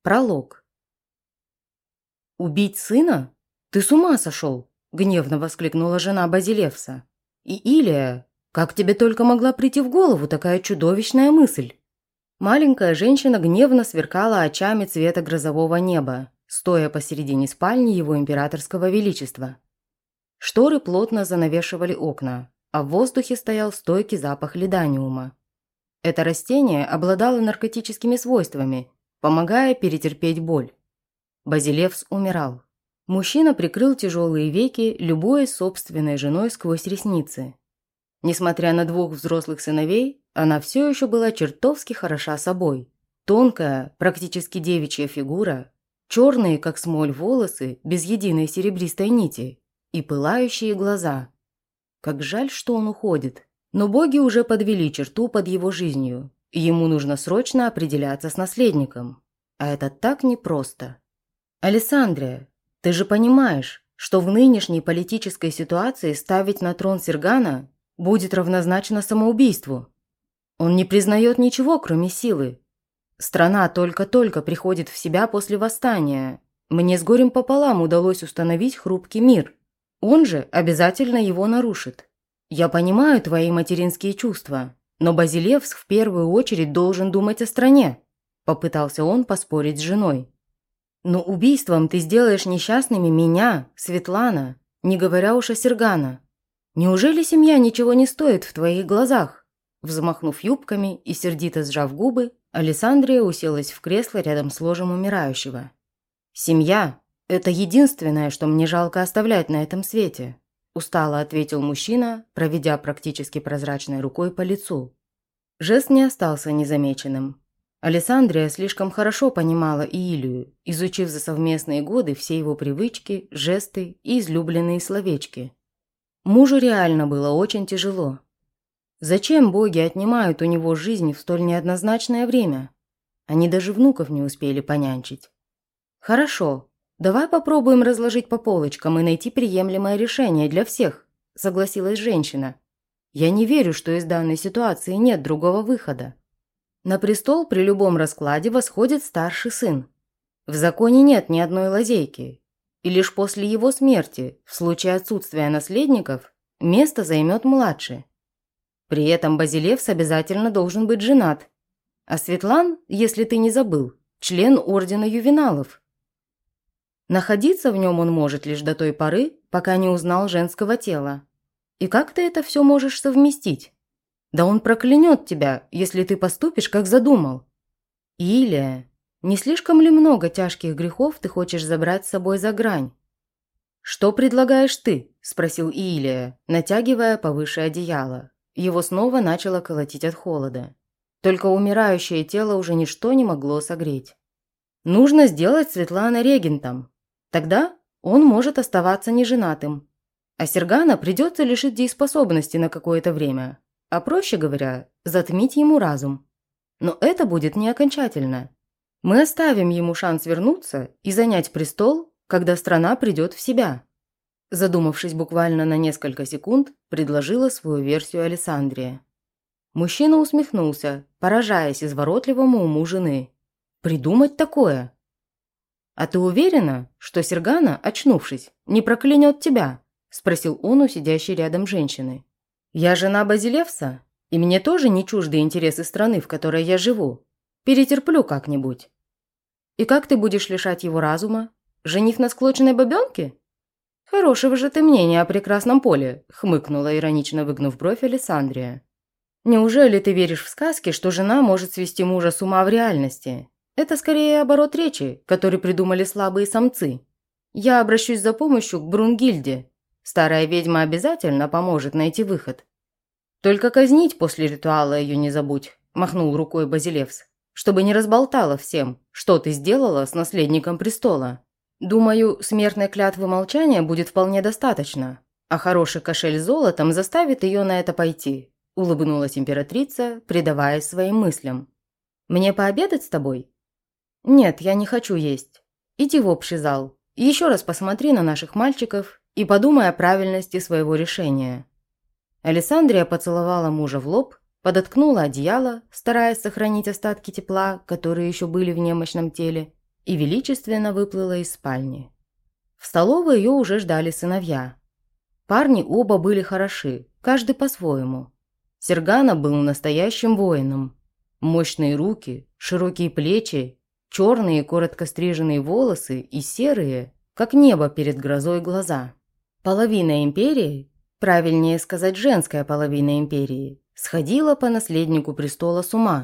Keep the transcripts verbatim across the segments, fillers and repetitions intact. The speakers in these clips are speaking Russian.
Пролог. «Убить сына? Ты с ума сошел!» – гневно воскликнула жена Базилевса. «И Илия, как тебе только могла прийти в голову такая чудовищная мысль?» Маленькая женщина гневно сверкала очами цвета грозового неба, стоя посередине спальни его императорского величества. Шторы плотно занавешивали окна, а в воздухе стоял стойкий запах лиданиума. Это растение обладало наркотическими свойствами, помогая перетерпеть боль. Базилевс умирал. Мужчина прикрыл тяжелые веки, любуясь собственной женой сквозь ресницы. Несмотря на двух взрослых сыновей, она все еще была чертовски хороша собой. Тонкая, практически девичья фигура, черные, как смоль, волосы, без единой серебристой нити и пылающие глаза. Как жаль, что он уходит. Но боги уже подвели черту под его жизнью. Ему нужно срочно определяться с наследником. А это так непросто. Алессандрия, ты же понимаешь, что в нынешней политической ситуации ставить на трон Сергана будет равнозначно самоубийству. Он не признает ничего, кроме силы. Страна только-только приходит в себя после восстания. Мне с горем пополам удалось установить хрупкий мир. Он же обязательно его нарушит. Я понимаю твои материнские чувства, но Базилевс в первую очередь должен думать о стране. Попытался он поспорить с женой. Но убийством ты сделаешь несчастными меня, Светлана, не говоря уж о Сергана. Неужели семья ничего не стоит в твоих глазах? Взмахнув юбками и сердито сжав губы, Алессандрия уселась в кресло рядом с ложем умирающего. «Семья – это единственное, что мне жалко оставлять на этом свете», – устало ответил мужчина, проведя практически прозрачной рукой по лицу. Жест не остался незамеченным. Алессандрия слишком хорошо понимала Иилию, изучив за совместные годы все его привычки, жесты и излюбленные словечки. Мужу реально было очень тяжело. Зачем боги отнимают у него жизнь в столь неоднозначное время? Они даже внуков не успели понянчить. «Хорошо, давай попробуем разложить по полочкам и найти приемлемое решение для всех», – согласилась женщина. «Я не верю, что из данной ситуации нет другого выхода. На престол при любом раскладе восходит старший сын. В законе нет ни одной лазейки, и лишь после его смерти, в случае отсутствия наследников, место займет младший. При этом Базилевс обязательно должен быть женат. А Светлан, если ты не забыл, член ордена ювеналов. Находиться в нем он может лишь до той поры, пока не узнал женского тела. И как ты это все можешь совместить? Да он проклянет тебя, если ты поступишь, как задумал. Илия, не слишком ли много тяжких грехов ты хочешь забрать с собой за грань? Что предлагаешь ты? Спросил Илия, натягивая повыше одеяло. Его снова начало колотить от холода. Только умирающее тело уже ничто не могло согреть. Нужно сделать Светлана регентом. Тогда он может оставаться неженатым. А Сергана придется лишить дееспособности на какое-то время. А проще говоря, затмить ему разум. Но это будет не окончательно. Мы оставим ему шанс вернуться и занять престол, когда страна придет в себя. Задумавшись буквально на несколько секунд, предложила свою версию Алессандрия. Мужчина усмехнулся, поражаясь изворотливому уму жены. Придумать такое? А ты уверена, что Сергана, очнувшись, не проклянет тебя? Спросил он у сидящей рядом женщины. «Я жена Базилевса, и мне тоже не чужды интересы страны, в которой я живу. Перетерплю как-нибудь. И как ты будешь лишать его разума? Жених на склоченной бабенке?» «Хорошего же ты мнения о прекрасном поле», – хмыкнула, иронично выгнув бровь Алессандрия. «Неужели ты веришь в сказки, что жена может свести мужа с ума в реальности? Это скорее оборот речи, который придумали слабые самцы. Я обращусь за помощью к Брунгильде. Старая ведьма обязательно поможет найти выход. Только казнить после ритуала ее не забудь», – махнул рукой Базилевс, «чтобы не разболтала всем, что ты сделала с наследником престола. Думаю, смертной клятвы молчания будет вполне достаточно, а хороший кошель с золотом заставит ее на это пойти», – улыбнулась императрица, предаваясь своим мыслям. «Мне пообедать с тобой?» «Нет, я не хочу есть. Иди в общий зал. Еще раз посмотри на наших мальчиков и подумай о правильности своего решения». Алессандрия поцеловала мужа в лоб, подоткнула одеяло, стараясь сохранить остатки тепла, которые еще были в немощном теле, и величественно выплыла из спальни. В столовой ее уже ждали сыновья. Парни оба были хороши, каждый по-своему. Сергана был настоящим воином. Мощные руки, широкие плечи, черные коротко стриженные волосы и серые, как небо перед грозой, глаза. Половина империи, правильнее сказать женская половина империи, сходила по наследнику престола с ума.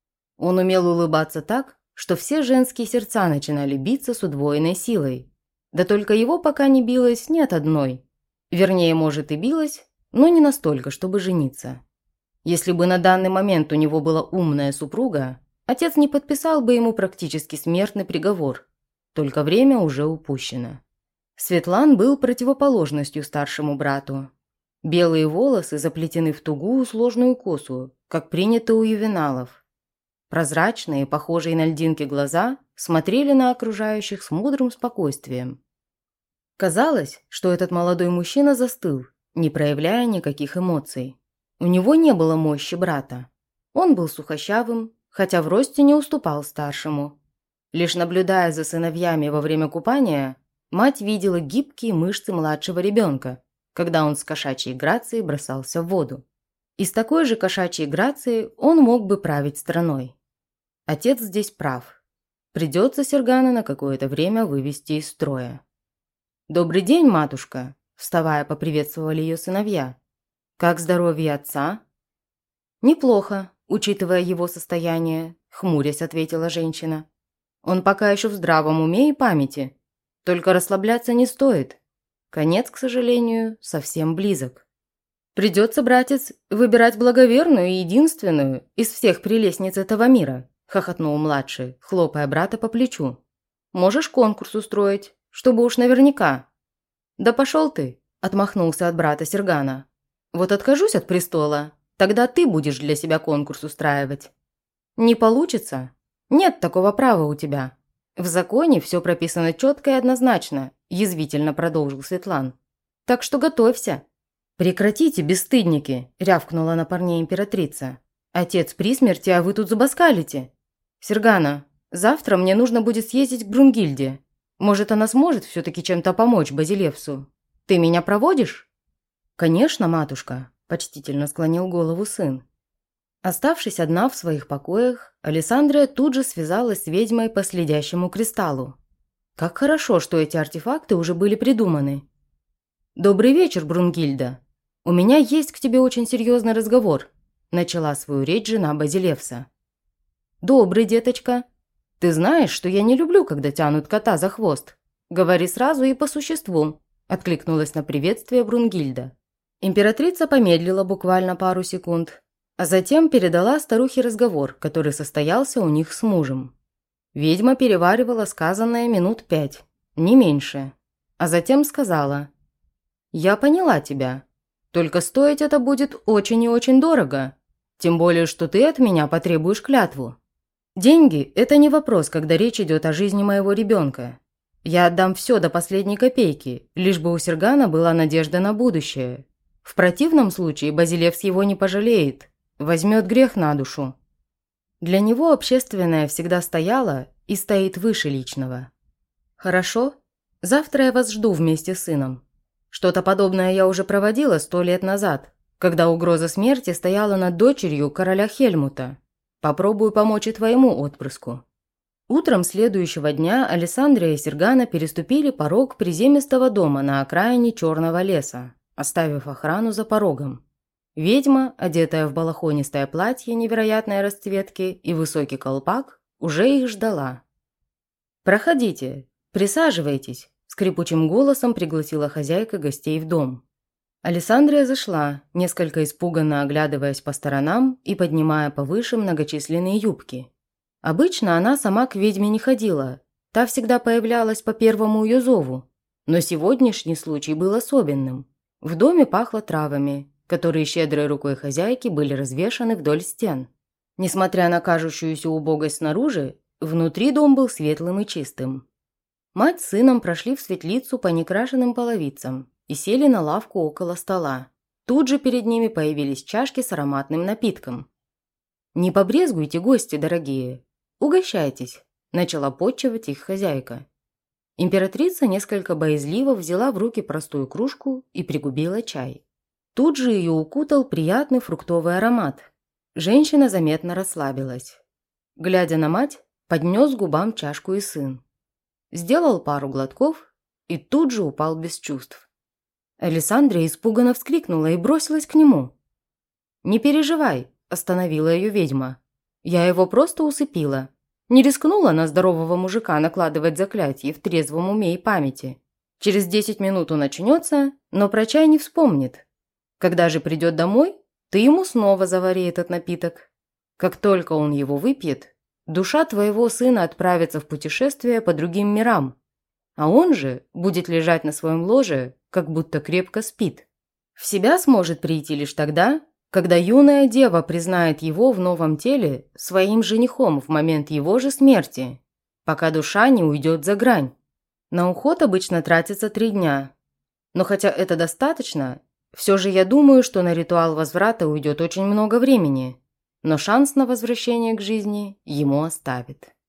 Он умел улыбаться так, что все женские сердца начинали биться с удвоенной силой. Да только его пока не билось ни от одной. Вернее, может, и билось, но не настолько, чтобы жениться. Если бы на данный момент у него была умная супруга, отец не подписал бы ему практически смертный приговор. Только время уже упущено. Светлан был противоположностью старшему брату. Белые волосы заплетены в тугую сложную косу, как принято у ювеналов. Прозрачные, похожие на льдинки глаза смотрели на окружающих с мудрым спокойствием. Казалось, что этот молодой мужчина застыл, не проявляя никаких эмоций. У него не было мощи брата. Он был сухощавым, хотя в росте не уступал старшему. Лишь наблюдая за сыновьями во время купания, мать видела гибкие мышцы младшего ребенка, когда он с кошачьей грацией бросался в воду. И с такой же кошачьей грацией он мог бы править страной. Отец здесь прав. Придется Сергана на какое-то время вывести из строя. «Добрый день, матушка!» – вставая, поприветствовали ее сыновья. «Как здоровье отца?» «Неплохо, учитывая его состояние», – хмурясь ответила женщина. «Он пока еще в здравом уме и памяти. Только расслабляться не стоит. Конец, к сожалению, совсем близок. Придется, братец, выбирать благоверную и единственную из всех прелестниц этого мира», – хохотнул младший, хлопая брата по плечу. «Можешь конкурс устроить, чтобы уж наверняка». «Да пошел ты», – отмахнулся от брата Сергана. «Вот откажусь от престола, тогда ты будешь для себя конкурс устраивать». «Не получится? Нет такого права у тебя. В законе все прописано четко и однозначно», – язвительно продолжил Светлан. «Так что готовься». «Прекратите, бесстыдники», – рявкнула на парней императрица. «Отец при смерти, а вы тут забаскалите. Сергана, завтра мне нужно будет съездить к Брунгильде. Может, она сможет все-таки чем-то помочь Базилевсу? Ты меня проводишь?» «Конечно, матушка», – почтительно склонил голову сын. Оставшись одна в своих покоях, Алессандрия тут же связалась с ведьмой по следящему кристаллу. Как хорошо, что эти артефакты уже были придуманы. «Добрый вечер, Брунгильда. У меня есть к тебе очень серьезный разговор», – начала свою речь жена Базилевса. «Добрый, деточка. Ты знаешь, что я не люблю, когда тянут кота за хвост. Говори сразу и по существу», – откликнулась на приветствие Брунгильда. Императрица помедлила буквально пару секунд, а затем передала старухе разговор, который состоялся у них с мужем. Ведьма переваривала сказанное минут пять, не меньше, а затем сказала: «Я поняла тебя. Только стоить это будет очень и очень дорого. Тем более, что ты от меня потребуешь клятву. Деньги – это не вопрос, когда речь идет о жизни моего ребенка. Я отдам все до последней копейки, лишь бы у Сергана была надежда на будущее. В противном случае Базилевс его не пожалеет, возьмет грех на душу». Для него общественное всегда стояло и стоит выше личного. «Хорошо, завтра я вас жду вместе с сыном. Что-то подобное я уже проводила сто лет назад, когда угроза смерти стояла над дочерью короля Хельмута. Попробую помочь и твоему отпрыску». Утром следующего дня Алессандрия и Сергана переступили порог приземистого дома на окраине Черного леса, оставив охрану за порогом. Ведьма, одетая в балахонистое платье невероятной расцветки и высокий колпак, уже их ждала. «Проходите, присаживайтесь», – скрипучим голосом пригласила хозяйка гостей в дом. Алессандрия зашла, несколько испуганно оглядываясь по сторонам и поднимая повыше многочисленные юбки. Обычно она сама к ведьме не ходила, та всегда появлялась по первому ее зову. Но сегодняшний случай был особенным. В доме пахло травами, которые щедрой рукой хозяйки были развешаны вдоль стен. Несмотря на кажущуюся убогость снаружи, внутри дом был светлым и чистым. Мать с сыном прошли в светлицу по некрашенным половицам и сели на лавку около стола. Тут же перед ними появились чашки с ароматным напитком. «Не побрезгуйте, гости дорогие. Угощайтесь», – начала подчивать их хозяйка. Императрица несколько боязливо взяла в руки простую кружку и пригубила чай. Тут же ее укутал приятный фруктовый аромат. Женщина заметно расслабилась. Глядя на мать, поднес к губам чашку и сын. Сделал пару глотков и тут же упал без чувств. Алессандра испуганно вскрикнула и бросилась к нему. «Не переживай», – остановила ее ведьма. «Я его просто усыпила. Не рискнула на здорового мужика накладывать заклятие в трезвом уме и памяти. Через десять минут он очнется, но про чай не вспомнит. Когда же придет домой, ты ему снова завари этот напиток. Как только он его выпьет, душа твоего сына отправится в путешествие по другим мирам, а он же будет лежать на своем ложе, как будто крепко спит. В себя сможет прийти лишь тогда, когда юная дева признает его в новом теле своим женихом в момент его же смерти, пока душа не уйдет за грань. На уход обычно тратится три дня. Но хотя это достаточно, все же я думаю, что на ритуал возврата уйдет очень много времени, но шанс на возвращение к жизни ему оставит».